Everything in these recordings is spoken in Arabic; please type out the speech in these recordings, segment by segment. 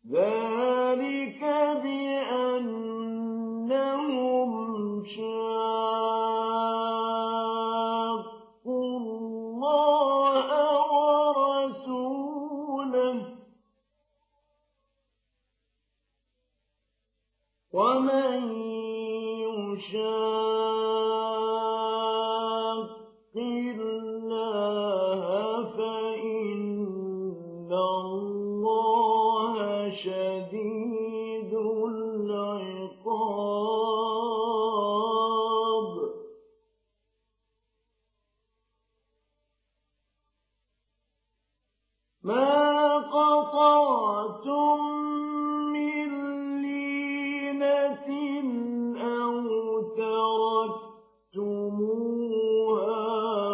ذلك بأنهم شاقوا الله ورسوله ومن يشاق الله فإن الله شديد العقاب ما قطعتم من لينة أو تركتموها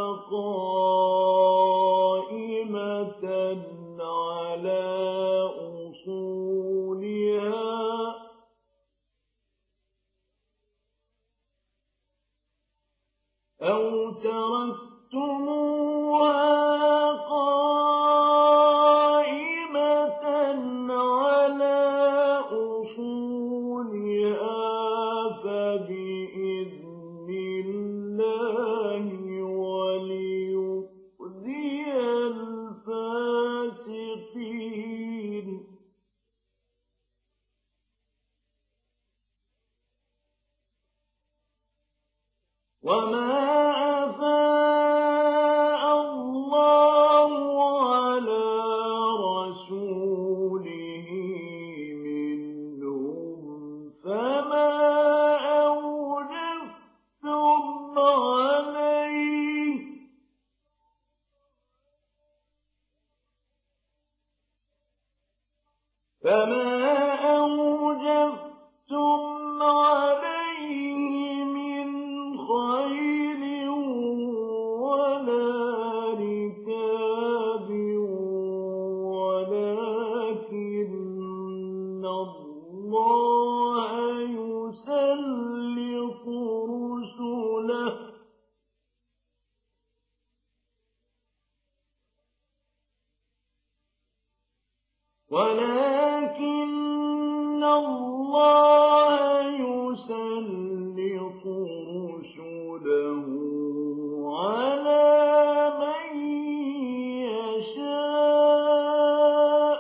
قائمة على أصولها فبإذن الله وليخزي الفاسقين وما أفاء الله على رسوله منهم فما أوجفتم عليه من خيل ولا ركاب ولكن الله يسلط رسله على من يشاء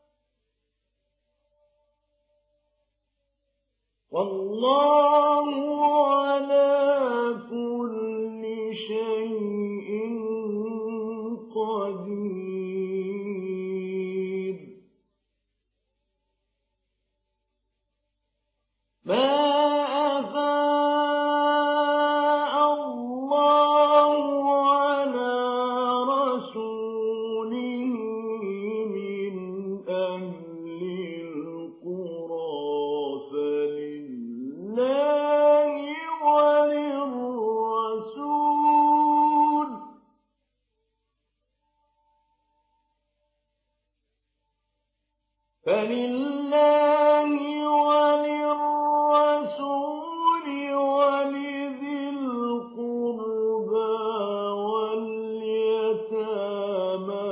والله على كل شيء قدير ما أفاء الله على رسوله من أهل القرى فلله وللرسول ولذي القربى واليتامى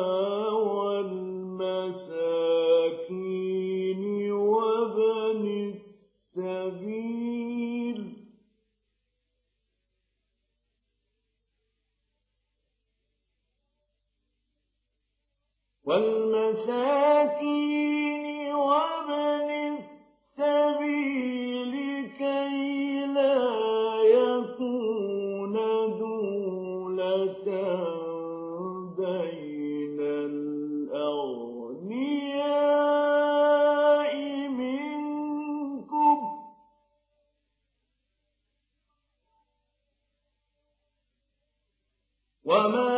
والمساكين وابن السبيل كي لا يكون دولة بين الأغنياء منكم وما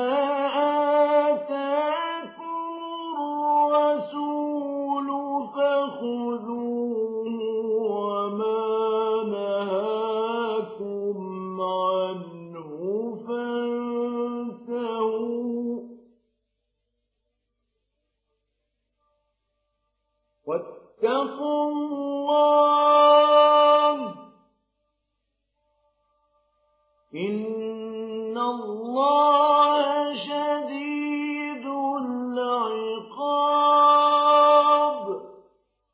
فخذوه وما نهاكم عنه فانتهوا واتقوا الله إن الله شديد العقاب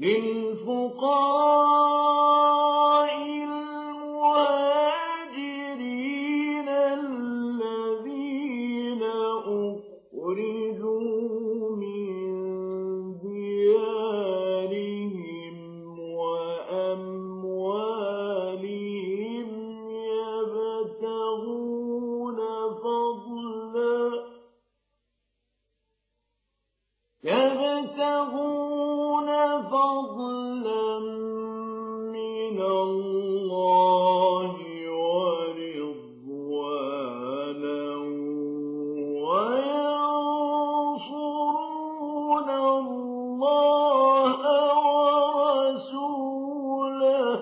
للفقراء المهاجرين الذين أخرجوا من ديارهم وأموالهم يبتغون فضلا من الله ورضوانا وينصرون الله ورسوله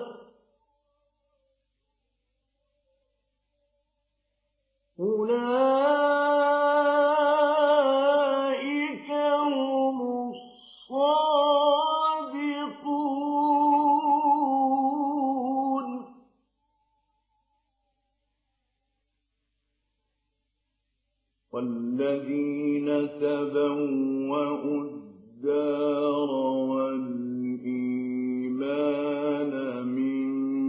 أولئك هم الصادقون. والذين تبوأوا الدار والإيمان من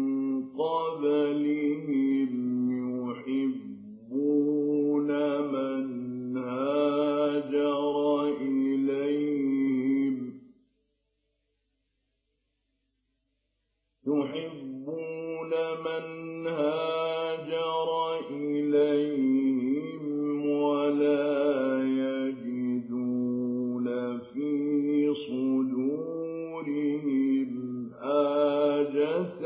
قبلهم يحبون من هاجر إليهم ولا يجدون في صدورهم حاجة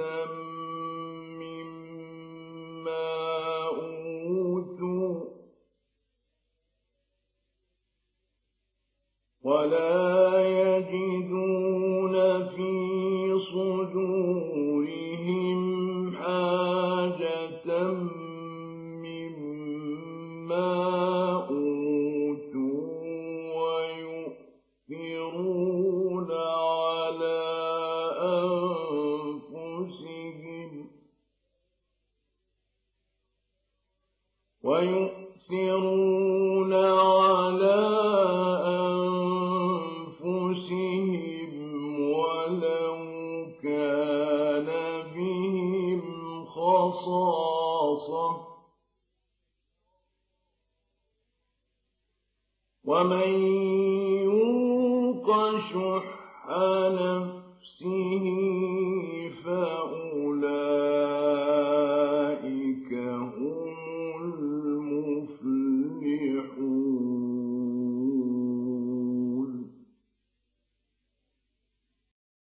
مما أوتوا ويؤثرون على أنفسهم ولو كان بهم خصاصة ومن يوق شح نفسه فأولئك